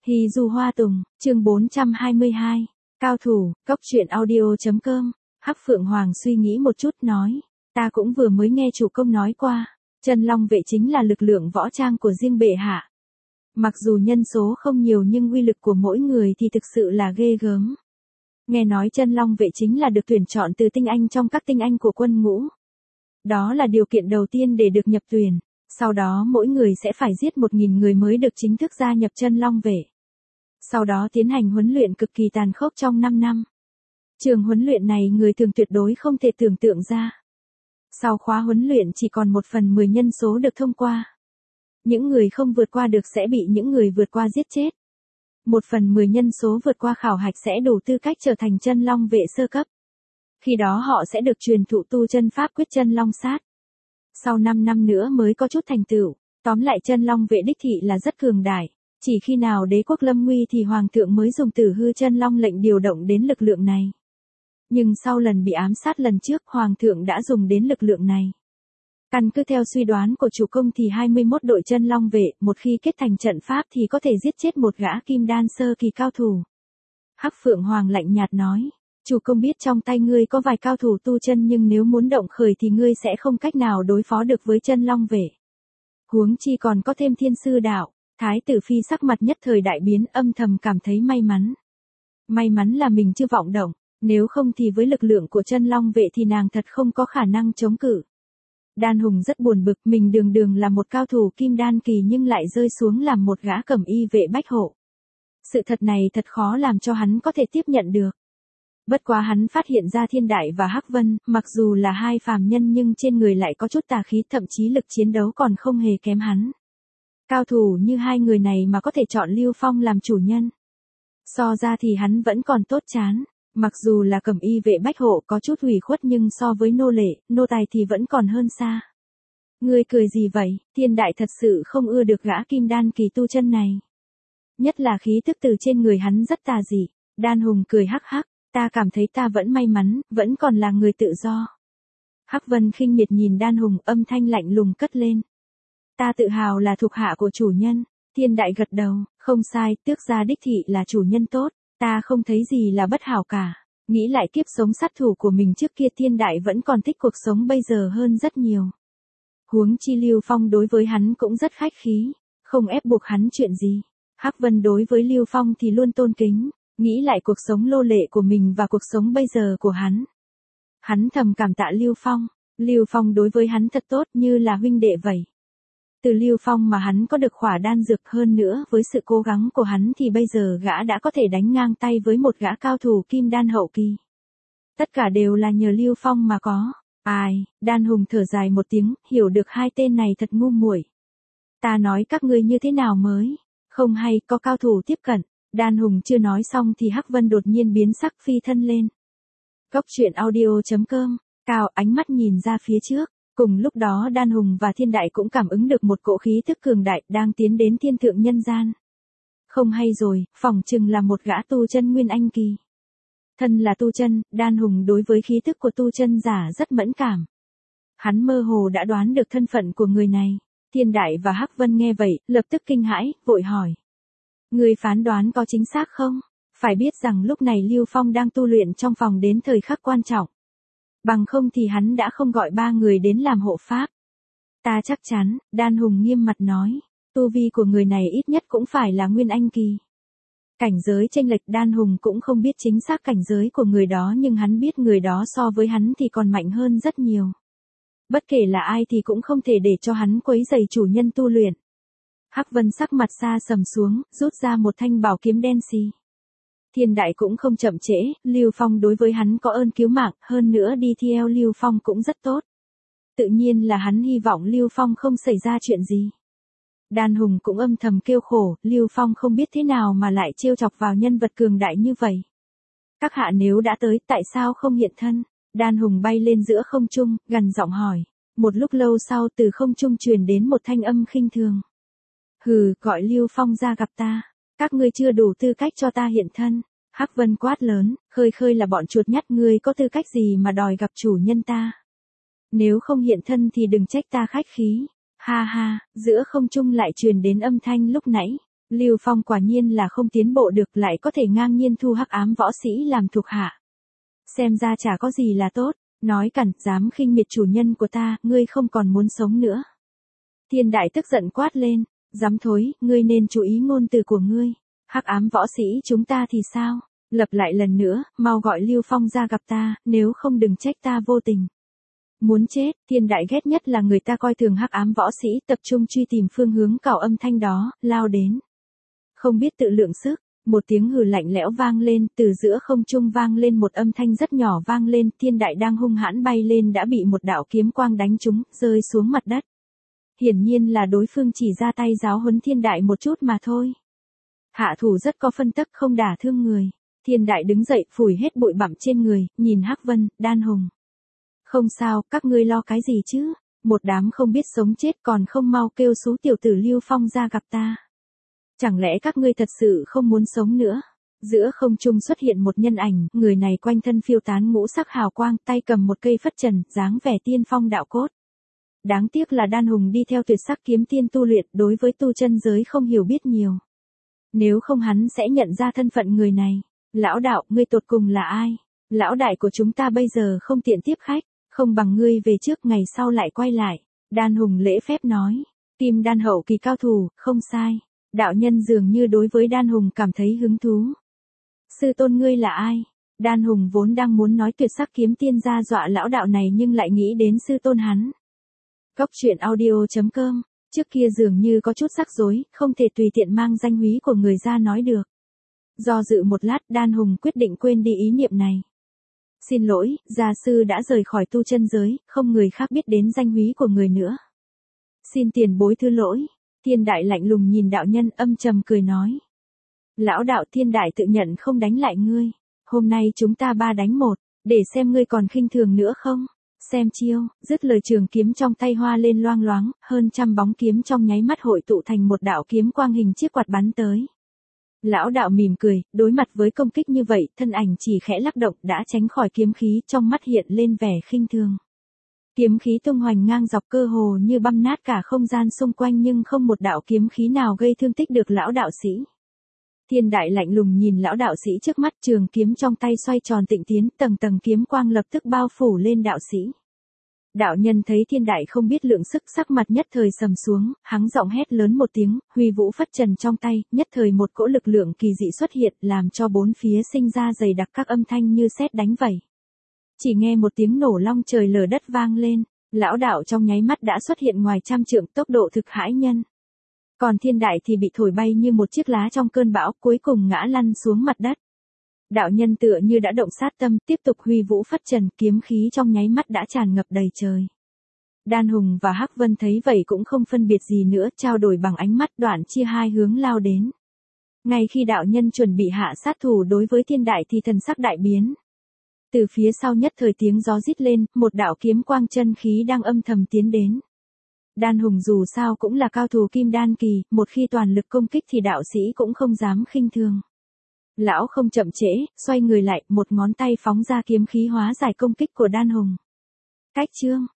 Hy Du Hoa Tùng, chương 422. Cao thủ, cốc truyện audio.com. Hắc Phượng Hoàng suy nghĩ một chút nói. Ta cũng vừa mới nghe chủ công nói qua. Chân Long vệ chính là lực lượng võ trang của riêng bệ hạ. Mặc dù nhân số không nhiều nhưng uy lực của mỗi người thì thực sự là ghê gớm. Nghe nói Chân Long vệ chính là được tuyển chọn từ tinh anh trong các tinh anh của quân ngũ. Đó là điều kiện đầu tiên để được nhập tuyển. Sau đó mỗi người sẽ phải giết 1.000 người mới được chính thức gia nhập Chân Long vệ. Sau đó tiến hành huấn luyện cực kỳ tàn khốc trong 5 năm. Trường huấn luyện này người thường tuyệt đối không thể tưởng tượng ra. Sau khóa huấn luyện chỉ còn 1/10 nhân số được thông qua. Những người không vượt qua được sẽ bị những người vượt qua giết chết. 1/10 nhân số vượt qua khảo hạch sẽ đủ tư cách trở thành Chân Long vệ sơ cấp. Khi đó họ sẽ được truyền thụ tu chân pháp quyết Chân Long sát. Sau 5 năm nữa mới có chút thành tựu. Tóm lại Chân Long vệ đích thị là rất cường đại. Chỉ khi nào đế quốc lâm nguy thì hoàng thượng mới dùng Tử Hư Chân Long lệnh điều động đến lực lượng này. Nhưng sau lần bị ám sát lần trước hoàng thượng đã dùng đến lực lượng này. Căn cứ theo suy đoán của chủ công thì 21 đội Chân Long vệ một khi kết thành trận pháp thì có thể giết chết một gã kim đan sơ kỳ cao thủ. Hắc Phượng Hoàng lạnh nhạt nói. Chủ công biết trong tay ngươi có vài cao thủ tu chân nhưng nếu muốn động khởi thì ngươi sẽ không cách nào đối phó được với Chân Long vệ. Huống chi còn có thêm Thiên Sư Đạo. Thái tử phi sắc mặt nhất thời đại biến âm thầm cảm thấy may mắn. May mắn là mình chưa vọng động, nếu không thì với lực lượng của Chân Long vệ thì nàng thật không có khả năng chống cự. Đan Hùng rất buồn bực, mình đường là một cao thủ kim đan kỳ nhưng lại rơi xuống làm một gã cẩm y vệ bách hộ. Sự thật này thật khó làm cho hắn có thể tiếp nhận được. Bất quá hắn phát hiện ra Thiên Đại và Hắc Vân, mặc dù là hai phàm nhân nhưng trên người lại có chút tà khí, thậm chí lực chiến đấu còn không hề kém hắn. Cao thủ như hai người này mà có thể chọn Lưu Phong làm chủ nhân. So ra thì hắn vẫn còn tốt chán. Mặc dù là cẩm y vệ bách hộ có chút ủy khuất nhưng so với nô lệ, nô tài thì vẫn còn hơn xa. Ngươi cười gì vậy? Thiên Đại thật sự không ưa được gã kim đan kỳ tu chân này. Nhất là khí tức từ trên người hắn rất tà dị. Đan Hùng cười hắc hắc, ta cảm thấy ta vẫn may mắn, vẫn còn là người tự do. Hắc Vân khinh miệt nhìn Đan Hùng, âm thanh lạnh lùng cất lên. Ta tự hào là thuộc hạ của chủ nhân. Thiên Đại gật đầu, không sai, tước gia đích thị là chủ nhân tốt, ta không thấy gì là bất hảo cả. Nghĩ lại kiếp sống sát thủ của mình trước kia Thiên Đại vẫn còn thích cuộc sống bây giờ hơn rất nhiều. Huống chi Lưu Phong đối với hắn cũng rất khách khí, không ép buộc hắn chuyện gì. Hắc Vân đối với Lưu Phong thì luôn tôn kính, nghĩ lại cuộc sống lô lệ của mình và cuộc sống bây giờ của hắn. Hắn thầm cảm tạ Lưu Phong, Lưu Phong đối với hắn thật tốt như là huynh đệ vậy. Từ Lưu Phong mà hắn có được khỏa đan dược, hơn nữa với sự cố gắng của hắn thì bây giờ gã đã có thể đánh ngang tay với một gã cao thủ kim đan hậu kỳ. Tất cả đều là nhờ Lưu Phong mà có. Ai, Đan Hùng thở dài một tiếng, hiểu được hai tên này thật ngu muội. Ta nói các ngươi như thế nào mới? Không hay, có cao thủ tiếp cận. Đan Hùng chưa nói xong thì Hắc Vân đột nhiên biến sắc phi thân lên. Cốc truyện audio.com, Cao ánh mắt nhìn ra phía trước. Cùng lúc đó Đan Hùng và Thiên Đại cũng cảm ứng được một cỗ khí tức cường đại đang tiến đến thiên thượng nhân gian. Không hay rồi, phỏng chừng là một gã tu chân nguyên anh kỳ. Thân là tu chân, Đan Hùng đối với khí tức của tu chân giả rất mẫn cảm. Hắn mơ hồ đã đoán được thân phận của người này. Thiên Đại và Hắc Vân nghe vậy, lập tức kinh hãi, vội hỏi. Người phán đoán có chính xác không? Phải biết rằng lúc này Lưu Phong đang tu luyện trong phòng đến thời khắc quan trọng. Bằng không thì hắn đã không gọi 3 người đến làm hộ pháp. Ta chắc chắn, Đan Hùng nghiêm mặt nói, tu vi của người này ít nhất cũng phải là nguyên anh kỳ. Cảnh giới chênh lệch Đan Hùng cũng không biết chính xác cảnh giới của người đó nhưng hắn biết người đó so với hắn thì còn mạnh hơn rất nhiều. Bất kể là ai thì cũng không thể để cho hắn quấy rầy chủ nhân tu luyện. Hắc Vân sắc mặt xa sầm xuống, rút ra một thanh bảo kiếm đen xì. Thiên Đại cũng không chậm trễ, Lưu Phong đối với hắn có ơn cứu mạng, hơn nữa đi theo Lưu Phong cũng rất tốt. Tự nhiên là hắn hy vọng Lưu Phong không xảy ra chuyện gì. Đan Hùng cũng âm thầm kêu khổ, Lưu Phong không biết thế nào mà lại trêu chọc vào nhân vật cường đại như vậy. Các hạ nếu đã tới, tại sao không hiện thân? Đan Hùng bay lên giữa không trung, gằn giọng hỏi. Một lúc lâu sau từ không trung truyền đến một thanh âm khinh thường. Hừ, gọi Lưu Phong ra gặp ta. Các ngươi chưa đủ tư cách cho ta hiện thân. Hắc Vân quát lớn, khơi là bọn chuột nhắt, ngươi có tư cách gì mà đòi gặp chủ nhân ta? Nếu không hiện thân thì đừng trách ta khách khí. Ha ha, giữa không trung lại truyền đến âm thanh lúc nãy. Lưu Phong quả nhiên là không tiến bộ được, lại có thể ngang nhiên thu hắc ám võ sĩ làm thuộc hạ. Xem ra chả có gì là tốt, nói cằn, dám khinh miệt chủ nhân của ta, ngươi không còn muốn sống nữa. Thiên đại tức giận quát lên, dám thối, ngươi nên chú ý ngôn từ của ngươi. Hắc ám võ sĩ chúng ta thì sao? Lập lại lần nữa, mau gọi Lưu Phong ra gặp ta, nếu không đừng trách ta vô tình. Muốn chết, thiên đại ghét nhất là người ta coi thường hắc ám võ sĩ, tập trung truy tìm phương hướng cào âm thanh đó, lao đến. Không biết tự lượng sức, một tiếng hừ lạnh lẽo vang lên, từ giữa không trung vang lên một âm thanh rất nhỏ vang lên, thiên đại đang hung hãn bay lên đã bị một đạo kiếm quang đánh trúng, rơi xuống mặt đất. Hiển nhiên là đối phương chỉ ra tay giáo huấn thiên đại một chút mà thôi. Hạ thủ rất có phân tắc, không đả thương người. Thiên đại đứng dậy, phủi hết bụi bặm trên người, nhìn Hắc Vân, Đan Hùng. Không sao, các ngươi lo cái gì chứ? Một đám không biết sống chết còn không mau kêu số tiểu tử Lưu Phong ra gặp ta. Chẳng lẽ các ngươi thật sự không muốn sống nữa? Giữa không trung xuất hiện một nhân ảnh, người này quanh thân phiêu tán ngũ sắc hào quang, tay cầm một cây phất trần, dáng vẻ tiên phong đạo cốt. Đáng tiếc là Đan Hùng đi theo tuyệt sắc kiếm tiên tu luyện, đối với tu chân giới không hiểu biết nhiều. Nếu không hắn sẽ nhận ra thân phận người này. Lão đạo, ngươi tột cùng là ai? Lão đại của chúng ta bây giờ không tiện tiếp khách, không bằng ngươi về trước, ngày sau lại quay lại. Đan Hùng lễ phép nói, Kim đan hậu kỳ cao thủ, không sai. Đạo nhân dường như đối với Đan Hùng cảm thấy hứng thú. Sư tôn ngươi là ai? Đan Hùng vốn đang muốn nói tuyệt sắc kiếm tiên ra dọa lão đạo này nhưng lại nghĩ đến sư tôn hắn. Góc truyện audio.com, trước kia dường như có chút rắc rối, không thể tùy tiện mang danh húy của người ra nói được. Do dự một lát, Đan Hùng quyết định quên đi ý niệm này. Xin lỗi, gia sư đã rời khỏi tu chân giới, không người khác biết đến danh húy của người nữa. Xin tiền bối thứ lỗi. Thiên đại lạnh lùng nhìn đạo nhân, âm trầm cười nói. Lão đạo, thiên đại tự nhận không đánh lại ngươi. Hôm nay chúng ta 3 đánh 1, để xem ngươi còn khinh thường nữa không. Xem chiêu, dứt lời trường kiếm trong tay hoa lên loang loáng, hơn trăm bóng kiếm trong nháy mắt hội tụ thành một đạo kiếm quang hình chiếc quạt bắn tới. Lão đạo mỉm cười, đối mặt với công kích như vậy, thân ảnh chỉ khẽ lắc động đã tránh khỏi kiếm khí, trong mắt hiện lên vẻ khinh thường. Kiếm khí tung hoành ngang dọc, cơ hồ như băm nát cả không gian xung quanh, nhưng không một đạo kiếm khí nào gây thương tích được lão đạo sĩ. Thiên đại lạnh lùng nhìn lão đạo sĩ trước mắt, trường kiếm trong tay xoay tròn tịnh tiến, tầng tầng kiếm quang lập tức bao phủ lên đạo sĩ. Đạo nhân thấy thiên đại không biết lượng sức, sắc mặt nhất thời sầm xuống, hắng giọng hét lớn một tiếng, huy vũ phất trần trong tay, nhất thời một cỗ lực lượng kỳ dị xuất hiện, làm cho bốn phía sinh ra dày đặc các âm thanh như sét đánh vẩy. Chỉ nghe một tiếng nổ long trời lở đất vang lên, lão đạo trong nháy mắt đã xuất hiện ngoài trăm trượng, tốc độ thực hãi nhân. Còn thiên đại thì bị thổi bay như một chiếc lá trong cơn bão, cuối cùng ngã lăn xuống mặt đất. Đạo nhân tựa như đã động sát tâm, tiếp tục huy vũ phất trần, kiếm khí trong nháy mắt đã tràn ngập đầy trời. Đan Hùng và Hắc Vân thấy vậy cũng không phân biệt gì nữa, trao đổi bằng ánh mắt, đoạn chia hai hướng lao đến. Ngay khi đạo nhân chuẩn bị hạ sát thủ đối với thiên đại thì thần sắc đại biến. Từ phía sau nhất thời tiếng gió rít lên, một đạo kiếm quang chân khí đang âm thầm tiến đến. Đan Hùng dù sao cũng là cao thủ kim đan kỳ, một khi toàn lực công kích thì đạo sĩ cũng không dám khinh thường. Lão không chậm trễ, xoay người lại, một ngón tay phóng ra kiếm khí hóa giải công kích của Đan Hùng. Cách chương